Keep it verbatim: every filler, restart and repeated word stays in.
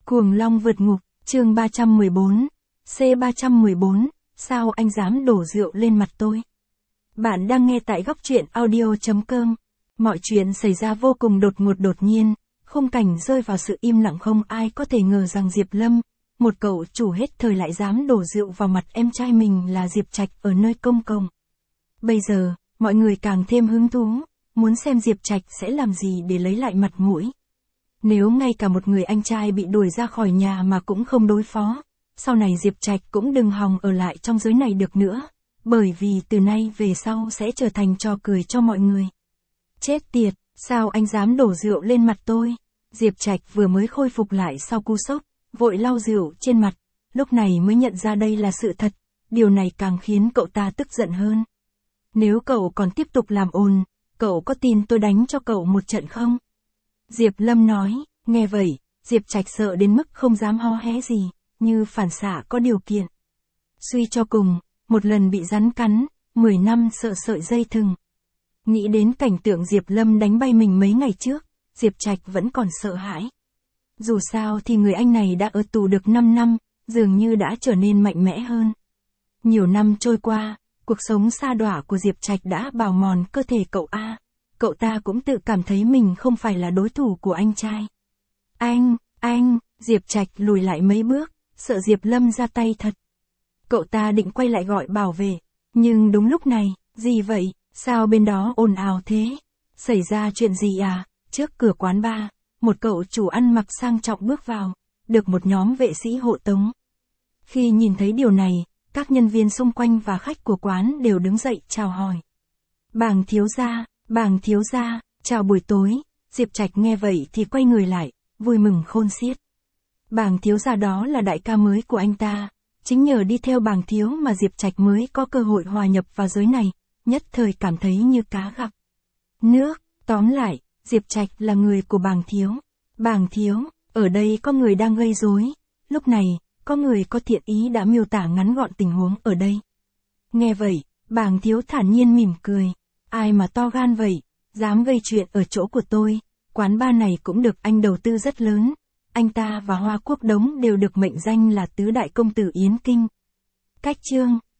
Cuồng Long vượt ngục, chương ba trăm mười bốn, C ba trăm mười bốn, sao anh dám đổ rượu lên mặt tôi? Bạn đang nghe tại góc truyện audio chấm com. Mọi chuyện xảy ra vô cùng đột ngột đột nhiên, khung cảnh rơi vào sự im lặng, không ai có thể ngờ rằng Diệp Lâm, một cậu chủ hết thời, lại dám đổ rượu vào mặt em trai mình là Diệp Trạch ở nơi công cộng. Bây giờ, mọi người càng thêm hứng thú, muốn xem Diệp Trạch sẽ làm gì để lấy lại mặt mũi. Nếu ngay cả một người anh trai bị đuổi ra khỏi nhà mà cũng không đối phó, sau này Diệp Trạch cũng đừng hòng ở lại trong giới này được nữa, bởi vì từ nay về sau sẽ trở thành trò cười cho mọi người. Chết tiệt, sao anh dám đổ rượu lên mặt tôi? Diệp Trạch vừa mới khôi phục lại sau cú sốc, vội lau rượu trên mặt, lúc này mới nhận ra đây là sự thật, điều này càng khiến cậu ta tức giận hơn. Nếu cậu còn tiếp tục làm ồn, cậu có tin tôi đánh cho cậu một trận không? Diệp Lâm nói. Nghe vậy, Diệp Trạch sợ đến mức không dám ho hé gì, như phản xạ có điều kiện. Suy cho cùng, một lần bị rắn cắn, mười năm sợ sợi dây thừng. Nghĩ đến cảnh tượng Diệp Lâm đánh bay mình mấy ngày trước, Diệp Trạch vẫn còn sợ hãi. Dù sao thì người anh này đã ở tù được năm năm, dường như đã trở nên mạnh mẽ hơn. Nhiều năm trôi qua, cuộc sống sa đọa của Diệp Trạch đã bào mòn cơ thể cậu A. Cậu ta cũng tự cảm thấy mình không phải là đối thủ của anh trai. Anh, anh, Diệp Trạch lùi lại mấy bước, sợ Diệp Lâm ra tay thật. Cậu ta định quay lại gọi bảo vệ, nhưng đúng lúc này, gì vậy, sao bên đó ồn ào thế? Xảy ra chuyện gì à? Trước cửa quán bar, một cậu chủ ăn mặc sang trọng bước vào, được một nhóm vệ sĩ hộ tống. Khi nhìn thấy điều này, các nhân viên xung quanh và khách của quán đều đứng dậy chào hỏi. Bàng thiếu gia, bàng thiếu gia, chào buổi tối. Diệp Trạch nghe vậy thì quay người lại, vui mừng khôn xiết. Bàng thiếu gia đó là đại ca mới của anh ta, chính nhờ đi theo bàng thiếu mà Diệp Trạch mới có cơ hội hòa nhập vào giới này, nhất thời cảm thấy như cá gặp nước. Tóm lại, Diệp Trạch là người của bàng thiếu. Bàng thiếu, ở đây có người đang gây rối. Lúc này, có người có thiện ý đã miêu tả ngắn gọn tình huống ở đây. Nghe vậy, bàng thiếu thản nhiên mỉm cười. Ai mà to gan vậy, dám gây chuyện ở chỗ của tôi? Quán bar này cũng được anh đầu tư rất lớn. Anh ta và Hoa Quốc Đống đều được mệnh danh là tứ đại công tử Yến Kinh. Cách chương